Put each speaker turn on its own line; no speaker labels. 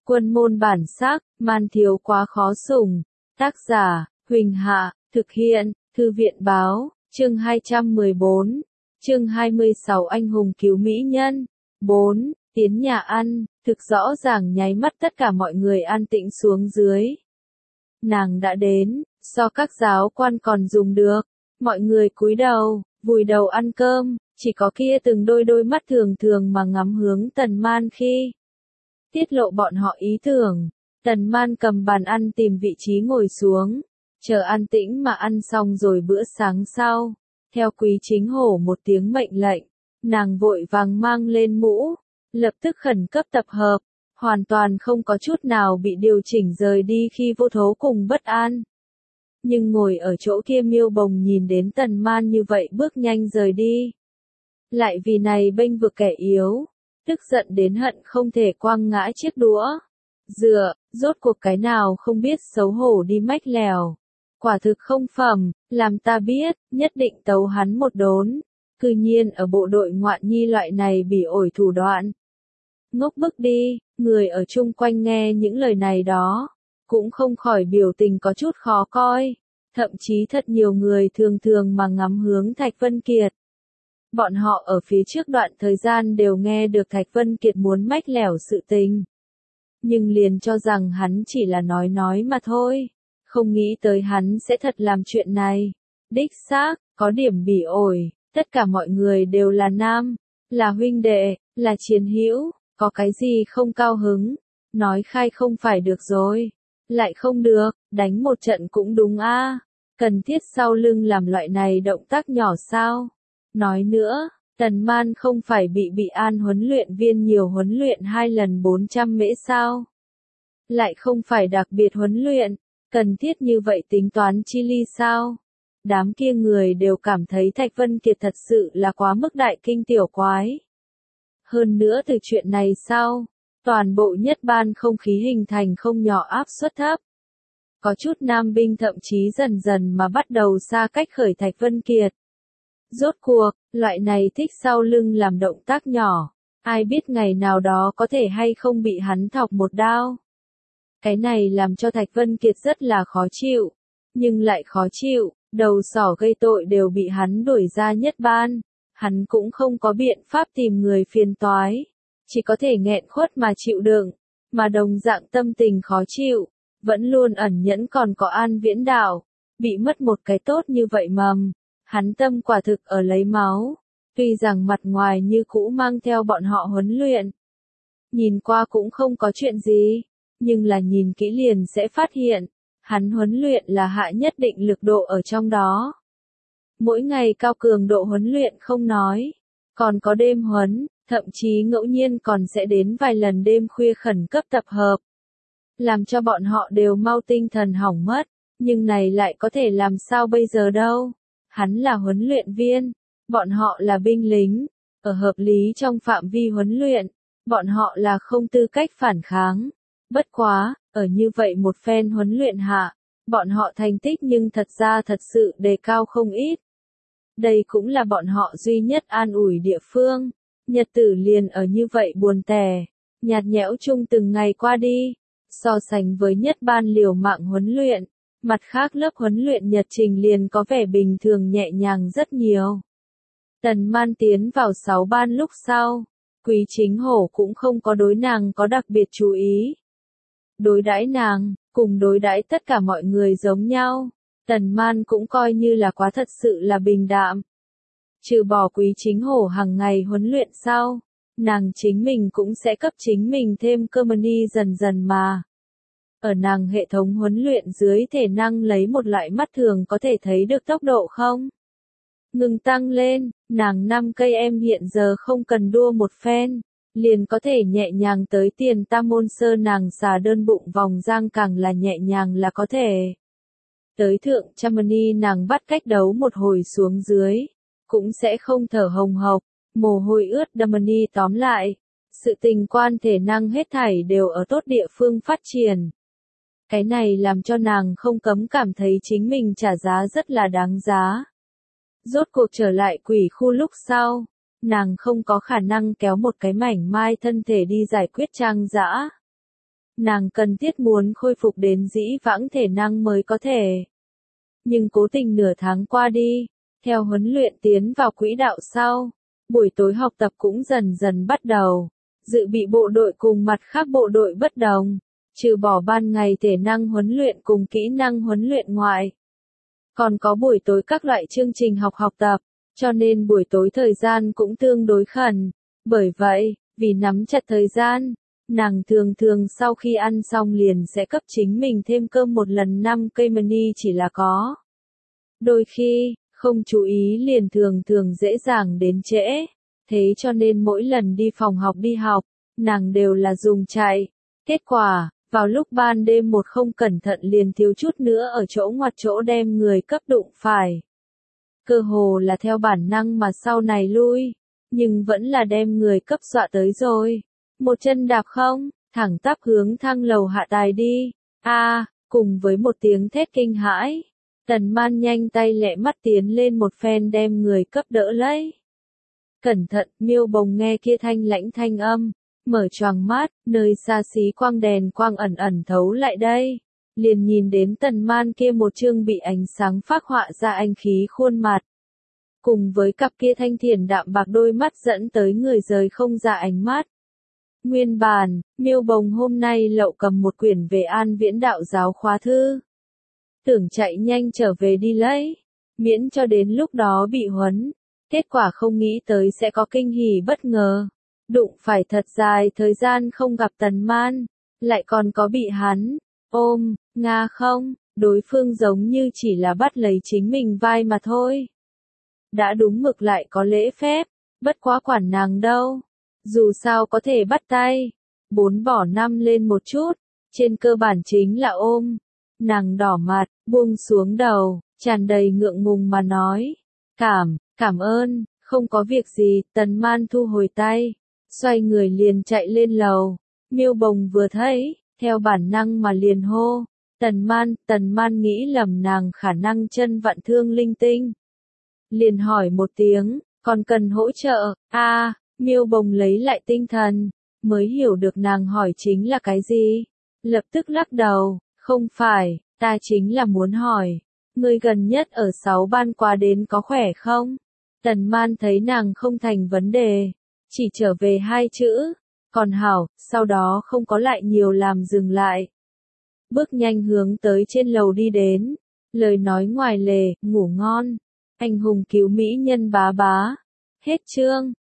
Quân môn bản sắc, man thiếu quá khó sủng. Tác giả, Huỳnh Hạ, thực hiện, Thư viện báo, chương 214, chương 26 anh hùng cứu mỹ nhân. 4. Tiến nhà ăn, thực rõ ràng nháy mắt tất cả mọi người an tĩnh xuống dưới. Nàng đã đến, so các giáo quan còn dùng được. Mọi người cúi đầu, vùi đầu ăn cơm, chỉ có kia từng đôi mắt thường thường mà ngắm hướng Tần Man khi tiết lộ bọn họ ý tưởng. Tần Man cầm bàn ăn tìm vị trí ngồi xuống, chờ an tĩnh mà ăn xong rồi bữa sáng sau. Theo Quý Chính Hổ một tiếng mệnh lệnh, nàng vội vàng mang lên mũ, lập tức khẩn cấp tập hợp, hoàn toàn không có chút nào bị điều chỉnh rời đi khi vô thố cùng bất an. Nhưng ngồi ở chỗ kia Miêu Bồng nhìn đến Tần Man như vậy bước nhanh rời đi. Lại vì này bênh vực kẻ yếu, tức giận đến hận không thể quăng ngã chiếc đũa. Dựa, rốt cuộc cái nào không biết xấu hổ đi mách lèo. Quả thực không phẩm, làm ta biết, nhất định tấu hắn một đốn. Cư nhiên ở bộ đội ngoạn nhi loại này bỉ ổi thủ đoạn. Ngốc bức đi, người ở chung quanh nghe những lời này đó, cũng không khỏi biểu tình có chút khó coi. Thậm chí thật nhiều người thường thường mà ngắm hướng Thạch Vân Kiệt. Bọn họ ở phía trước đoạn thời gian đều nghe được Thạch Vân Kiệt muốn mách lẻo sự tình. Nhưng liền cho rằng hắn chỉ là nói mà thôi. Không nghĩ tới hắn sẽ thật làm chuyện này. Đích xác, có điểm bỉ ổi, tất cả mọi người đều là nam, là huynh đệ, là chiến hữu, có cái gì không cao hứng, nói khai không phải được rồi. Lại không được, đánh một trận cũng đúng a. Cần thiết sau lưng làm loại này động tác nhỏ sao? Nói nữa, Tần Man không phải bị An huấn luyện viên nhiều huấn luyện 2 lần 400 mễ sao? Lại không phải đặc biệt huấn luyện, cần thiết như vậy tính toán chi ly sao? Đám kia người đều cảm thấy Thạch Vân Kiệt thật sự là quá mức đại kinh tiểu quái. Hơn nữa từ chuyện này sau, toàn bộ nhất ban không khí hình thành không nhỏ áp suất thấp. Có chút nam binh thậm chí dần dần mà bắt đầu xa cách khởi Thạch Vân Kiệt. Rốt cuộc, loại này thích sau lưng làm động tác nhỏ, ai biết ngày nào đó có thể hay không bị hắn thọc một đao. Cái này làm cho Thạch Vân Kiệt rất là khó chịu, nhưng lại khó chịu, đầu sỏ gây tội đều bị hắn đuổi ra nhất ban, hắn cũng không có biện pháp tìm người phiền toái, chỉ có thể nghẹn khuất mà chịu đựng, mà đồng dạng tâm tình khó chịu, vẫn luôn ẩn nhẫn còn có An Viễn Đạo, bị mất một cái tốt như vậy mầm. Hắn tâm quả thực ở lấy máu, tuy rằng mặt ngoài như cũ mang theo bọn họ huấn luyện. Nhìn qua cũng không có chuyện gì, nhưng là nhìn kỹ liền sẽ phát hiện, hắn huấn luyện là hạ nhất định lực độ ở trong đó. Mỗi ngày cao cường độ huấn luyện không nói, còn có đêm huấn, thậm chí ngẫu nhiên còn sẽ đến vài lần đêm khuya khẩn cấp tập hợp. Làm cho bọn họ đều mau tinh thần hỏng mất, nhưng này lại có thể làm sao bây giờ đâu. Hắn là huấn luyện viên, bọn họ là binh lính, ở hợp lý trong phạm vi huấn luyện, bọn họ là không tư cách phản kháng. Bất quá, ở như vậy một phen huấn luyện hạ, bọn họ thành tích nhưng thật ra thật sự đề cao không ít. Đây cũng là bọn họ duy nhất an ủi địa phương, nhật tử liền ở như vậy buồn tẻ, nhạt nhẽo chung từng ngày qua đi, so sánh với nhất ban liều mạng huấn luyện. Mặt khác lớp huấn luyện nhật trình liền có vẻ bình thường nhẹ nhàng rất nhiều. Tần Man tiến vào 6 ban lúc sau, Quý Chính Hổ cũng không có đối nàng có đặc biệt chú ý. Đối đãi nàng, cùng đối đãi tất cả mọi người giống nhau, Tần Man cũng coi như là quá thật sự là bình đạm. Trừ bỏ Quý Chính Hổ hàng ngày huấn luyện sau, nàng chính mình cũng sẽ cấp chính mình thêm cơ money dần dần mà. Ở nàng hệ thống huấn luyện dưới thể năng lấy một loại mắt thường có thể thấy được tốc độ không? Ngừng tăng lên, nàng 5 cây em hiện giờ không cần đua một phen, liền có thể nhẹ nhàng tới tiền tam môn sơ nàng xà đơn bụng vòng giang càng là nhẹ nhàng là có thể. Tới thượng Chamani nàng bắt cách đấu một hồi xuống dưới, cũng sẽ không thở hồng hộc, mồ hôi ướt Damani tóm lại. Sự tình quan thể năng hết thảy đều ở tốt địa phương phát triển. Cái này làm cho nàng không cấm cảm thấy chính mình trả giá rất là đáng giá. Rốt cuộc trở lại quỷ khu lúc sau, nàng không có khả năng kéo một cái mảnh mai thân thể đi giải quyết Trang Dã. nàng cần thiết muốn khôi phục đến dĩ vãng thể năng mới có thể. Nhưng cố tình nửa tháng qua đi, theo huấn luyện tiến vào quỹ đạo sau, buổi tối học tập cũng dần dần bắt đầu. Dự bị bộ đội cùng mặt khác bộ đội bất đồng, trừ bỏ ban ngày thể năng huấn luyện cùng kỹ năng huấn luyện ngoại. Còn có buổi tối các loại chương trình học tập, cho nên buổi tối thời gian cũng tương đối khẩn. Bởi vậy, vì nắm chặt thời gian, nàng thường thường sau khi ăn xong liền sẽ cấp chính mình thêm cơm một lần 5 cây mani chỉ là có. Đôi khi, không chú ý liền thường thường dễ dàng đến trễ. Thế cho nên mỗi lần đi phòng học đi học, nàng đều là dùng chạy. Kết quả, vào lúc ban đêm một không cẩn thận liền thiếu chút nữa ở chỗ ngoặt chỗ đem người cấp đụng phải. Cơ hồ là theo bản năng mà sau này lui, nhưng vẫn là đem người cấp dọa tới rồi. Một chân đạp không, thẳng tắp hướng thang lầu hạ tài đi. Cùng với một tiếng thét kinh hãi, Tần Man nhanh tay lẹ mắt tiến lên một phen đem người cấp đỡ lấy. Cẩn thận, Miêu Bồng nghe kia thanh lãnh thanh âm, mở choàng mắt, nơi xa xí quang đèn quang ẩn ẩn thấu lại đây. Liền nhìn đến Tần Man kia một chương bị ánh sáng phác họa ra anh khí khuôn mặt. Cùng với cặp kia thanh thiền đạm bạc đôi mắt dẫn tới người rời không ra ánh mắt. Nguyên bản, Miêu Bồng hôm nay lậu cầm một quyển về An Viễn đạo giáo khóa thư. Tưởng chạy nhanh trở về đi lấy, miễn cho đến lúc đó bị huấn. Kết quả không nghĩ tới sẽ có kinh hỉ bất ngờ. Đụng phải thật dài thời gian không gặp Tần Man, lại còn có bị hắn ôm, nga không, đối phương giống như chỉ là bắt lấy chính mình vai mà thôi. Đã đúng mực lại có lễ phép, bất quá quản nàng đâu. Dù sao có thể bắt tay, 4 bỏ 5 lên một chút, trên cơ bản chính là ôm. Nàng đỏ mặt, buông xuống đầu, tràn đầy ngượng ngùng mà nói. Cảm ơn, không có việc gì. Tần Man thu hồi tay, xoay người liền chạy lên lầu. Miêu Bồng vừa thấy, theo bản năng mà liền hô. Tần Man nghĩ lầm nàng khả năng chân vặn thương linh tinh. Liền hỏi một tiếng, còn cần hỗ trợ? Miêu Bồng lấy lại tinh thần, mới hiểu được nàng hỏi chính là cái gì. Lập tức lắc đầu, không phải, ta chính là muốn hỏi, người gần nhất ở 6 ban qua đến có khỏe không? Tần Man thấy nàng không thành vấn đề, chỉ trở về 2 chữ, còn hảo, sau đó không có lại nhiều làm dừng lại. Bước nhanh hướng tới trên lầu đi đến, lời nói ngoài lề, ngủ ngon, anh hùng cứu mỹ nhân bá bá. Hết chương.